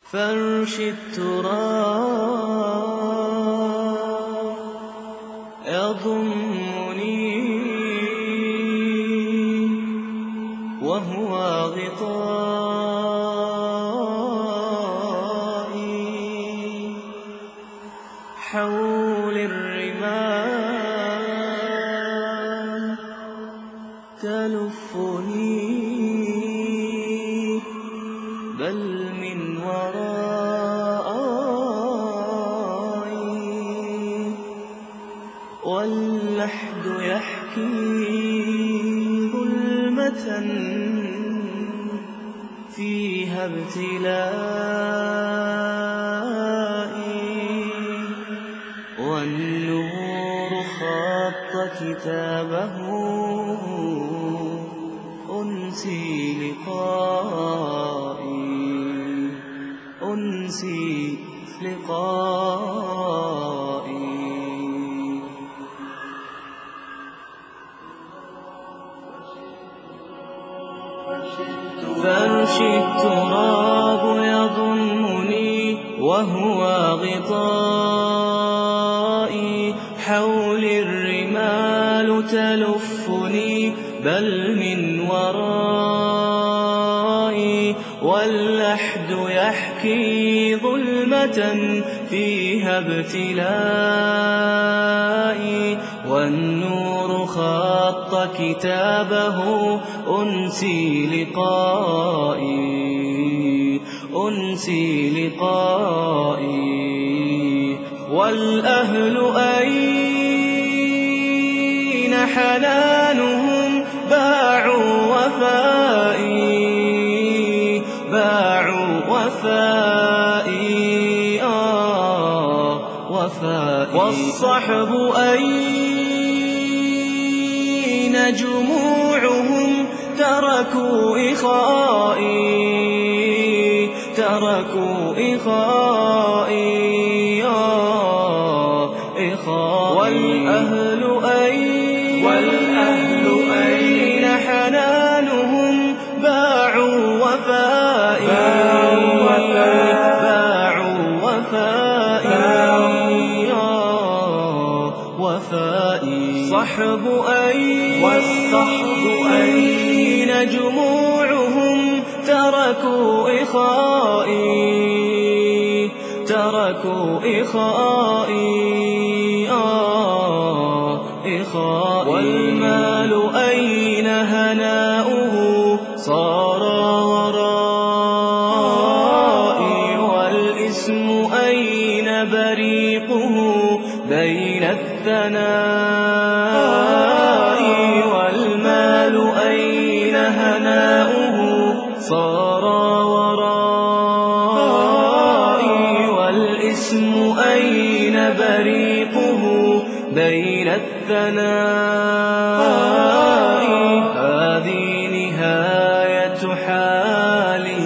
فرش التراب يضمني وهو غطائي حول الرمال تلفني بل من ورائي واللحد يحكي ظلمة فيها ابتلائي والنور خط كتابه أنسي لقائي فرش التراب يضمني وهو غطائي حول الرمال تلفني بل من ورائي واللحد يحكي ظلمة فيها ابتلائي والنور خط كتابه أنسي لقائي والأهل أين حنانهم باعوا وفائي والصحب أين جموعهم تركوا إخائي والأهل أين حنانهم باعوا وفائي والصحب أين جموعهم تركوا إخائي والمال أين هناؤه صار ورائي والاسم أين بريقه بين الثناء والمال أين هناؤه صار ورائي والاسم أين بريقه بين الثناء هذه نهاية حالي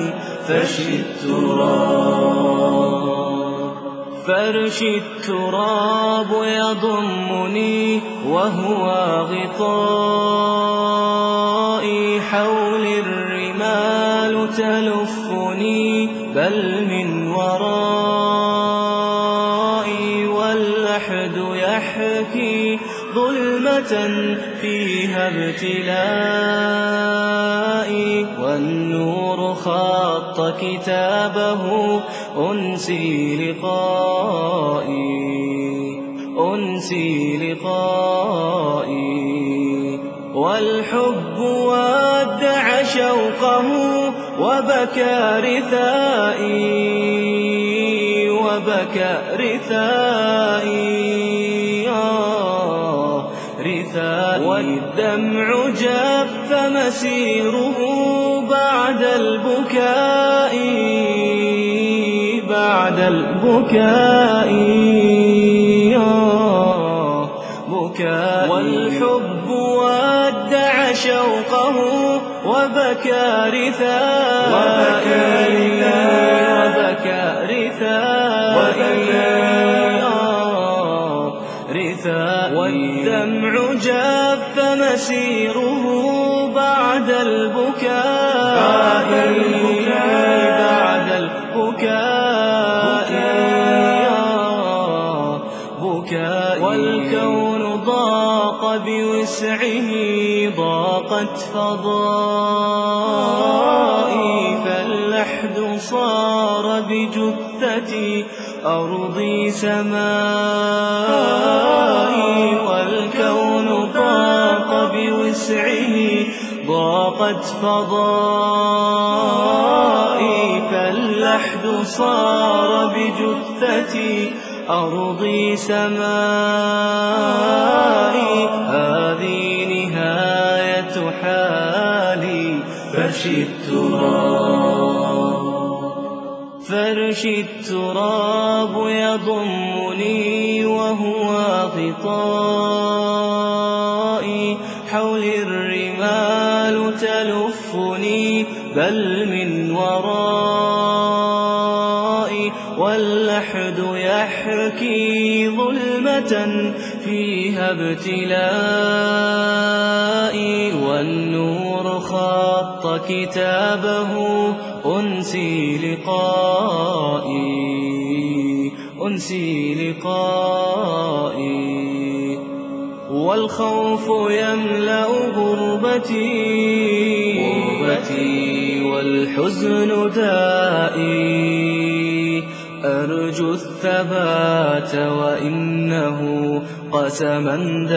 فرش التراب يضمني وهو غطائي حول الرمال تلفني بل من ورائي واللحد يحكي ظلمة فيها ابتلائي والنور خط كتابه أنسي لقائي والحب ودع شوقه وبكى رثائي والدمع جف مسيره بعد البكاء والحب ودع شوقه وبكى رثائي والدمع جف مسيره بعد البكاء بكائي والكون ضاق بوسعه ضاقت فضائي فاللحد صار بجثتي أرضي سمائي والكون ضاق بوسعه ضاقت فضائي فاللحد صار بجثتي أرضي سمائي هذه نهاية حالي فرشي التراب يضمني وهو غطائي حولي الرمال تلفني بل من ورائي واللحد يحكي ظلمة فيها ابتلائي والنور خط كتابه أنسي لقائي والخوف يملأ غربتي والحزن دائي أرجو الثبات وإنه قسما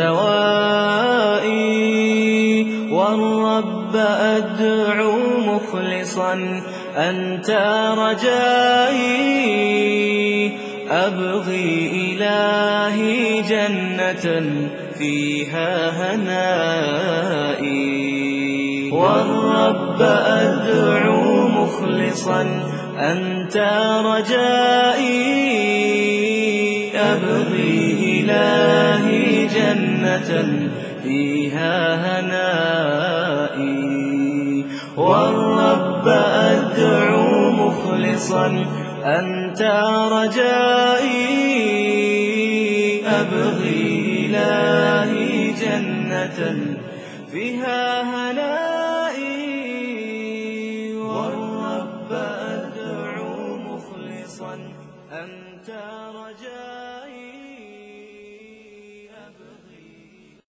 دوائي والرب أدعو مخلصا أنت رجائي أبغي إلهي جنة فيها هنائي والرب أدعو مخلصا أنت رجائي أبغي إلهي جنة فيها هنائي والرب أدعو مخلصا أنت رجائي أبغي إلهي جنة فيها هنائي والرب أدعو مخلصا أنت رجائي